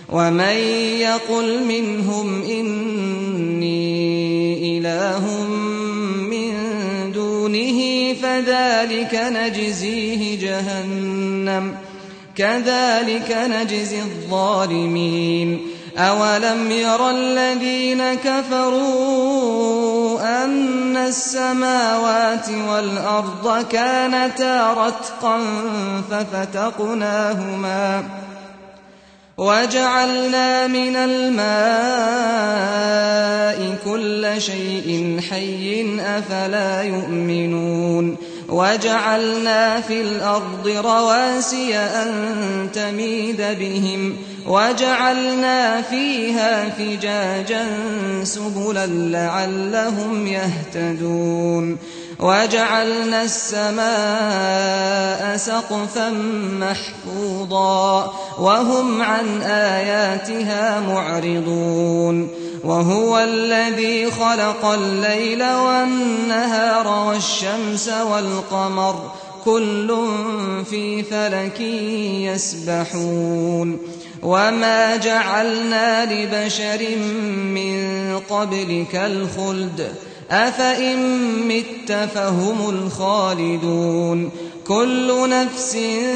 ومن يقل منهم إني إله من دونه فذلك نجزيه جهنم كذلك نجزي الظالمين أولم ير الذين كفروا أن السماوات والأرض كانتا رتقا ففتقناهما وجعلنا من الماء كل شيء حي أفلا يؤمنون وجعلنا في الأرض رواسي أن تميد بهم وجعلنا فيها فجاجا سبلا لعلهم يهتدون وجعلنا السماء سقفا محفوظا وهم عن آياتها معرضون وهو الذي خلق الليل والنهار والشمس والقمر كل في فلك يسبحون وما جعلنا لبشر من قبلك الخلد أفإن مت فهم الخالدون كل نفس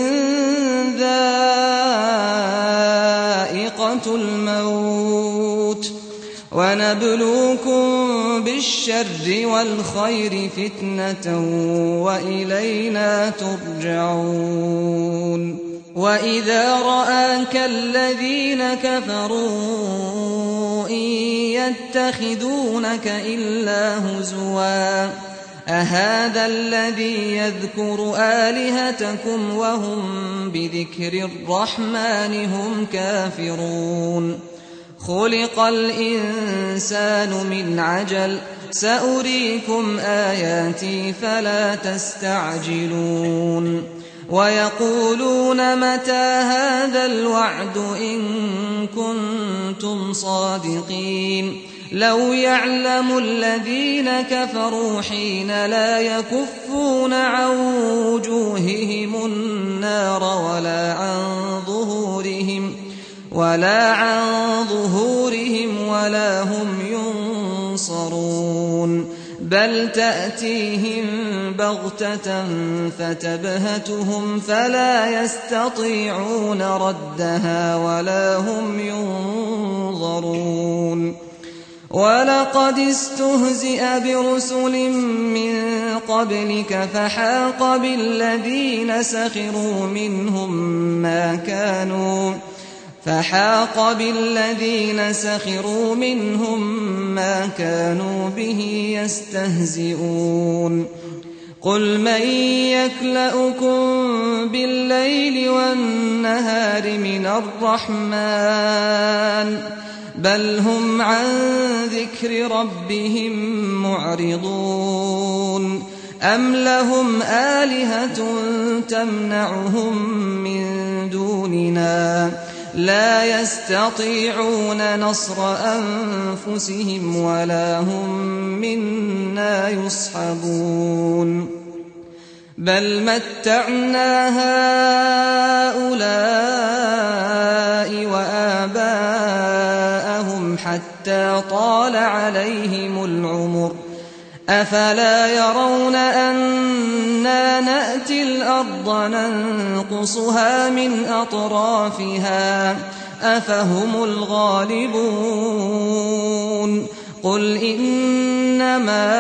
ذائقة الموت ونبلوكم بالشر والخير فتنة وإلينا ترجعون وإذا رآك الذين كفروا إن يتخذونك إلا هزوا أهذا الذي يذكر آلهتكم وهم بذكر الرحمن هم كافرون خلق الإنسان من عجل سأريكم آياتي فلا تستعجلون ويقولون متى هذا الوعد إن كنتم صادقين لو يعلم الذين كفروا حين لا يكفون عن وجوههم النار ولا عن ظهورهم ولا هم ينصرون بل تأتيهم بغتة فتبهتهم فلا يستطيعون ردها ولا هم ينظرون ولقد استهزئ برسل من قبلك فحاق بالذين سخروا منهم ما كانوا به يستهزئون قل من يكلؤكم بالليل والنهار من الرحمن بل هم عن ذكر ربهم معرضون أم لهم آلهة تمنعهم من دوننا لا يستطيعون نصر أنفسهم ولا هم منا يصحبون بل متعنا هؤلاء وآباءهم حتى طال عليهم العمر أفلا يرون أنا نأتي الأرض ننقصها من أطرافها أفهم الغالبون قل إنما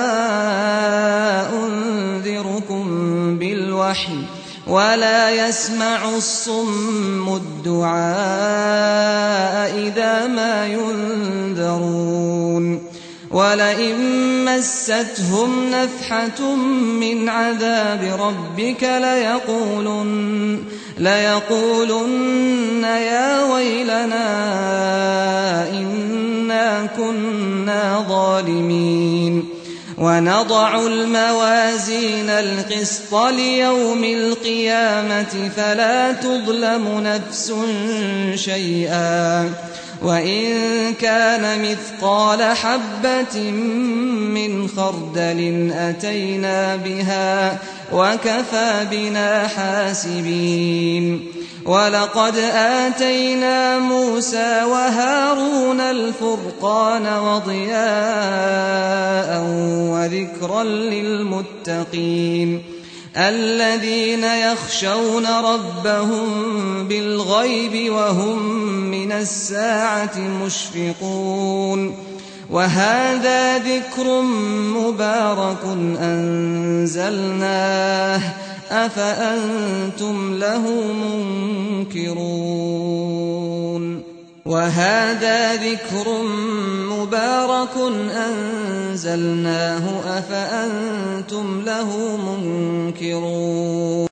أنذركم بالوحي ولا يسمع الصم الدعاء إذا ما ينذرون ولئن مستهم نفحة من عذاب ربك ليقولن يا ويلنا إنا كنا ظالمين ونضع الموازين القسط ليوم القيامة فلا تظلم نفس شيئا وإن كان مثقال حبة من خردل أتينا بها وكفى بنا حاسبين ولقد آتينا موسى وهارون الفرقان وضياء وذكرا للمتقين الذين يخشون ربهم بالغيب وهم من الساعة مشفقون وهذا ذكر مبارك أنزلناه أفأنتم له منكرون وهذا ذكر مبارك أنزلناه أفأنتم له منكرون